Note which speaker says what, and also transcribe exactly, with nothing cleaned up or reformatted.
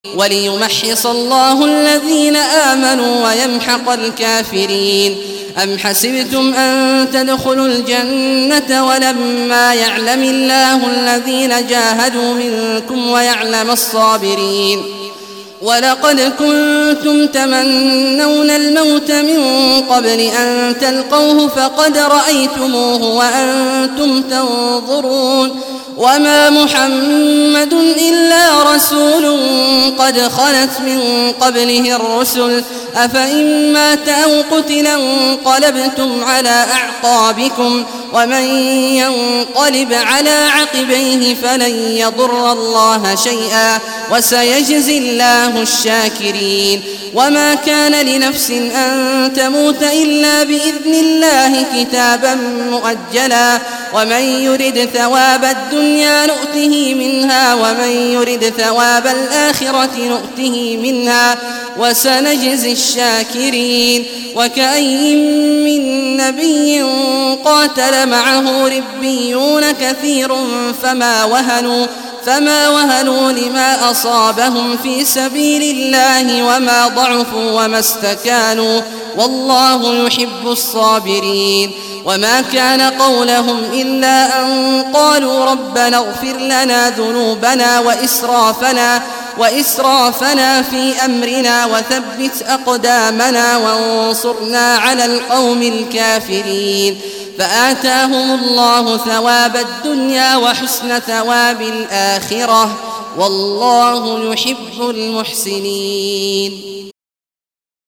Speaker 1: وليمحص الله الذين آمنوا ويمحق الكافرين. أم حسبتم أن تدخلوا الجنة ولما يعلم الله الذين جاهدوا منكم ويعلم الصابرين؟ ولقد كنتم تمنون الموت من قبل أن تلقوه فقد رأيتموه وأنتم تنظرون. وما محمد إلا رسول قد خلت من قبله الرسل أفإن مات أو قتل انقلبتم على أعقابكم ومن ينقلب على عقبيه فلن يضر الله شيئا وسيجزي الله الشاكرين. وما كان لنفس أن تموت إلا بإذن الله كتابا مؤجلا ومن يرد ثواب الدنيا نؤته منها ومن يرد ثواب الآخرة نؤته منها وسنجزي الشاكرين. وكأين من نبي قاتل معه ربيون كثير فما وهنوا فما وهنوا لما أصابهم في سبيل الله وما ضعفوا وما استكانوا والله يحب الصابرين. وما كان قولهم إلا أن قالوا ربنا اغفر لنا ذنوبنا وإسرافنا وإسرافنا في أمرنا وثبت أقدامنا وانصرنا على القوم الكافرين. فآتاهم الله ثواب الدنيا وحسن ثواب الآخرة والله يحب المحسنين.